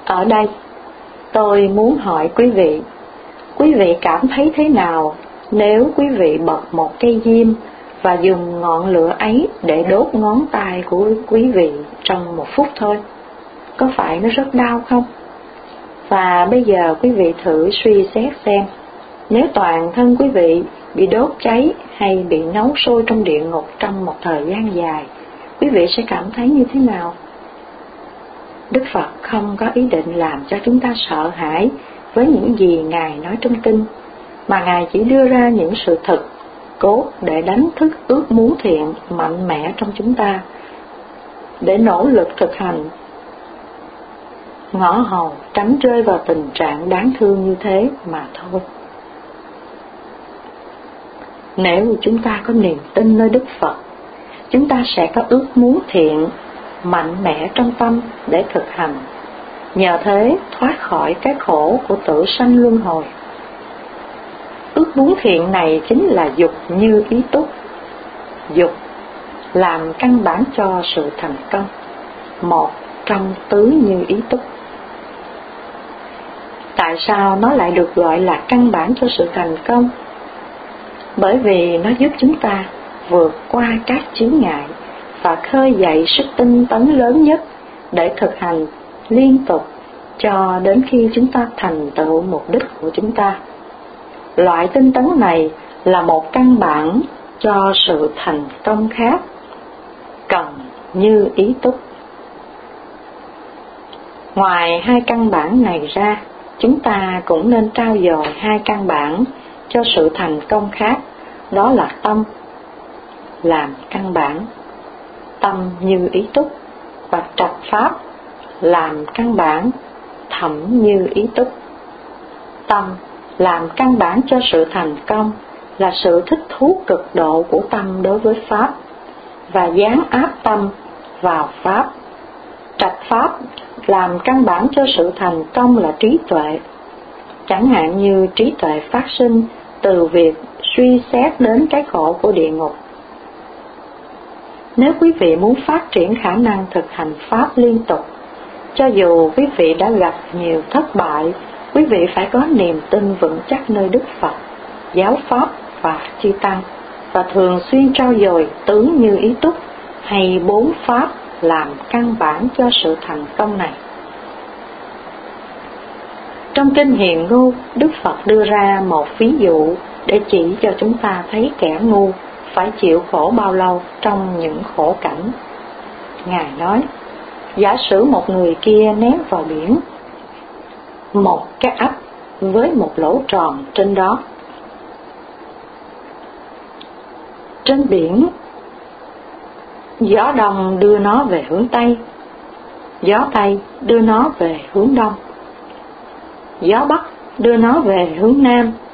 Ở đây, tôi muốn hỏi quý vị cảm thấy thế nào nếu quý vị bật một cây diêm và dùng ngọn lửa ấy để đốt ngón tay của quý vị trong 1 phút thôi? Có phải nó rất đau không? Và bây giờ quý vị thử suy xét xem, nếu toàn thân quý vị bị đốt cháy hay bị nấu sôi trong địa ngục trong một thời gian dài, quý vị sẽ cảm thấy như thế nào? Đức Phật không có ý định làm cho chúng ta sợ hãi với những gì Ngài nói trong kinh, mà Ngài chỉ đưa ra những sự thực cốt để đánh thức ước muốn thiện mạnh mẽ trong chúng ta, để nỗ lực thực hành ngõ hầu tránh rơi vào tình trạng đáng thương như thế mà thôi. Nếu chúng ta có niềm tin nơi Đức Phật, chúng ta sẽ có ước muốn thiện mạnh mẽ trong tâm để thực hành, nhờ thế thoát khỏi cái khổ của tử sanh luân hồi. Ước muốn thiện này chính là dục như ý túc. Dục làm căn bản cho sự thành công, một trong tứ như ý túc. Tại sao nó lại được gọi là căn bản cho sự thành công? Bởi vì nó giúp chúng ta vượt qua các chướng ngại và khơi dậy sức tinh tấn lớn nhất để thực hành liên tục cho đến khi chúng ta thành tựu mục đích của chúng ta. Loại tinh tấn này là một căn bản cho sự thành công khác, cần như ý túc. Ngoài 2 căn bản này ra, chúng ta cũng nên trau dồi 2 căn bản cho sự thành công khác, đó là tâm làm căn bản, tâm như ý túc, và trạch pháp làm căn bản, thẩm như ý túc. Tâm làm căn bản cho sự thành công là sự thích thú cực độ của tâm đối với pháp và dán áp tâm vào pháp. Trạch pháp làm căn bản cho sự thành công là trí tuệ, chẳng hạn như trí tuệ phát sinh từ việc suy xét đến cái khổ của địa ngục. Nếu quý vị muốn phát triển khả năng thực hành pháp liên tục, cho dù quý vị đã gặp nhiều thất bại, quý vị phải có niềm tin vững chắc nơi Đức Phật, giáo pháp và chư tăng, và thường xuyên trau dồi tướng như ý túc hay 4 pháp làm căn bản cho sự thành công này. Trong kinh Hiền Ngu, Đức Phật đưa ra một ví dụ để chỉ cho chúng ta thấy kẻ ngu phải chịu khổ bao lâu trong những khổ cảnh. Ngài nói, giả sử một người kia ném vào biển một cái ấp với một lỗ tròn trên đó. Trên biển, gió đông đưa nó về hướng Tây, gió Tây đưa nó về hướng Đông, gió Bắc đưa nó về hướng Nam,